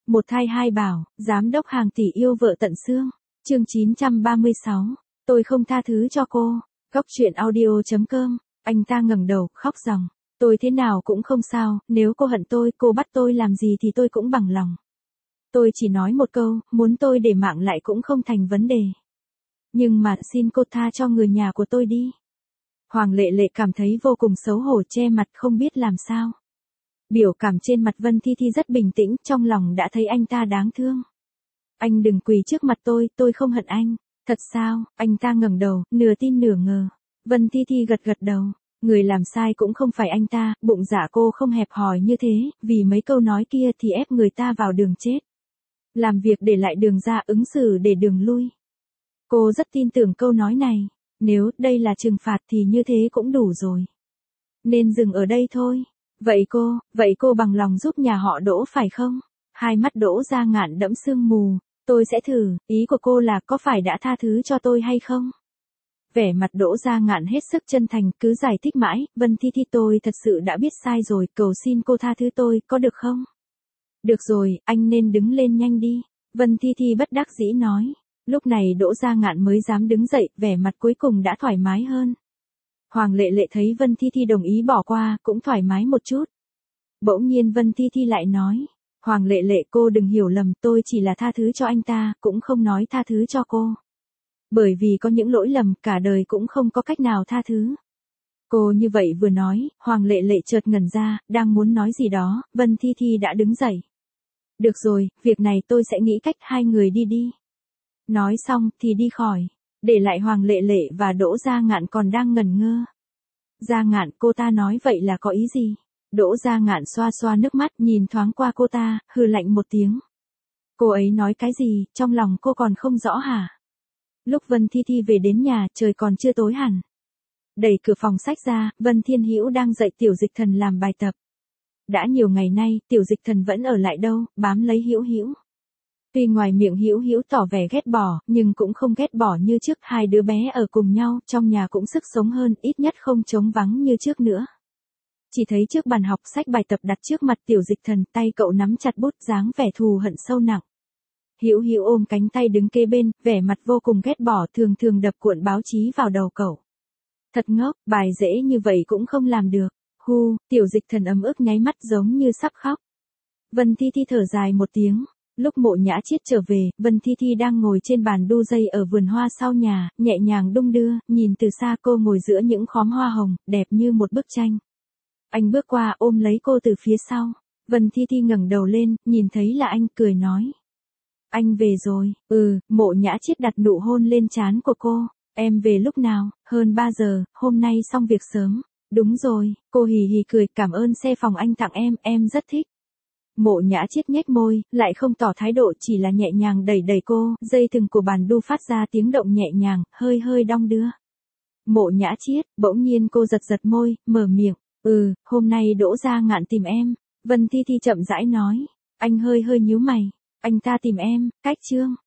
Một thai hai bảo, giám đốc hàng tỷ yêu vợ tận xương. Chương 936. Tôi không tha thứ cho cô. Góc truyện audio.com. Anh ta ngẩng đầu, khóc ròng. Tôi thế nào cũng không sao, nếu cô hận tôi, cô bắt tôi làm gì thì tôi cũng bằng lòng. Tôi chỉ nói một câu, muốn tôi để mạng lại cũng không thành vấn đề. Nhưng mà xin cô tha cho người nhà của tôi đi. Hoàng Lệ Lệ cảm thấy vô cùng xấu hổ, che mặt không biết làm sao. Biểu cảm trên mặt Vân Thi Thi rất bình tĩnh, trong lòng đã thấy anh ta đáng thương. Anh đừng quỳ trước mặt tôi không hận anh. Thật sao? Anh ta ngẩng đầu, nửa tin nửa ngờ. Vân Thi Thi gật gật đầu. Người làm sai cũng không phải anh ta, bụng dạ cô không hẹp hòi như thế, vì mấy câu nói kia thì ép người ta vào đường chết. Làm việc để lại đường ra, ứng xử để đường lui. Cô rất tin tưởng câu nói này. Nếu đây là trừng phạt thì như thế cũng đủ rồi. Nên dừng ở đây thôi. Vậy cô bằng lòng giúp nhà họ Đỗ phải không? Hai mắt Đỗ Gia Ngạn đẫm sương mù. Tôi sẽ thử, ý của cô là có phải đã tha thứ cho tôi hay không? Vẻ mặt Đỗ Gia Ngạn hết sức chân thành, cứ giải thích mãi, Vân Thi Thi tôi thật sự đã biết sai rồi, cầu xin cô tha thứ tôi, có được không? Được rồi, anh nên đứng lên nhanh đi. Vân Thi Thi bất đắc dĩ nói. Lúc này Đỗ Gia Ngạn mới dám đứng dậy, vẻ mặt cuối cùng đã thoải mái hơn. Hoàng Lệ Lệ thấy Vân Thi Thi đồng ý bỏ qua, cũng thoải mái một chút. Bỗng nhiên Vân Thi Thi lại nói. Hoàng Lệ Lệ cô đừng hiểu lầm, tôi chỉ là tha thứ cho anh ta, cũng không nói tha thứ cho cô. Bởi vì có những lỗi lầm, cả đời cũng không có cách nào tha thứ. Cô như vậy vừa nói, Hoàng Lệ Lệ chợt ngẩn ra, đang muốn nói gì đó, Vân Thi Thi đã đứng dậy. Được rồi, việc này tôi sẽ nghĩ cách, hai người đi đi. Nói xong thì đi khỏi, để lại Hoàng Lệ Lệ và Đỗ Gia Ngạn còn đang ngẩn ngơ. Gia Ngạn, cô ta nói vậy là có ý gì? Đỗ Gia Ngạn xoa xoa nước mắt, nhìn thoáng qua cô ta, hừ lạnh một tiếng. Cô ấy nói cái gì, trong lòng cô còn không rõ hả? Lúc Vân Thi Thi về đến nhà, trời còn chưa tối hẳn. Đẩy cửa phòng sách ra, Vân Thiên Hữu đang dạy Tiểu Dịch Thần làm bài tập. Đã nhiều ngày nay, Tiểu Dịch Thần vẫn ở lại đâu, bám lấy Hữu Hữu. Tuy ngoài miệng Hữu Hữu tỏ vẻ ghét bỏ, nhưng cũng không ghét bỏ như trước, hai đứa bé ở cùng nhau, trong nhà cũng sức sống hơn, ít nhất không trống vắng như trước nữa. Chỉ thấy trước bàn học sách bài tập đặt trước mặt Tiểu Dịch Thần, tay cậu nắm chặt bút, dáng vẻ thù hận sâu nặng. Hữu Hữu ôm cánh tay đứng kế bên, vẻ mặt vô cùng ghét bỏ, thường thường đập cuộn báo chí vào đầu cậu. Thật ngốc, bài dễ như vậy cũng không làm được. Hu, Tiểu Dịch Thần ấm ức nháy mắt giống như sắp khóc. Vân Thi Thi thở dài một tiếng. Lúc Mộ Nhã Chiết trở về, Vân Thi Thi đang ngồi trên bàn đu dây ở vườn hoa sau nhà, nhẹ nhàng đung đưa, nhìn từ xa cô ngồi giữa những khóm hoa hồng, đẹp như một bức tranh. Anh bước qua ôm lấy cô từ phía sau. Vân Thi Thi ngẩng đầu lên, nhìn thấy là anh, cười nói. Anh về rồi. Mộ Nhã Chiết đặt nụ hôn lên trán của cô. Em về lúc nào? Hơn 3 giờ, hôm nay xong việc sớm. Đúng rồi, cô hì hì cười, cảm ơn xe phòng anh tặng em rất thích. Mộ Nhã Chiết nhếch môi, lại không tỏ thái độ, chỉ là nhẹ nhàng đẩy đẩy cô, dây thừng của bàn đu phát ra tiếng động nhẹ nhàng, hơi hơi đong đưa. Mộ Nhã Chiết, bỗng nhiên cô giật giật môi, mở miệng, hôm nay Đỗ Gia Ngạn tìm em. Vân Thi Thi chậm rãi nói, anh hơi hơi nhíu mày, anh ta tìm em, cách chương.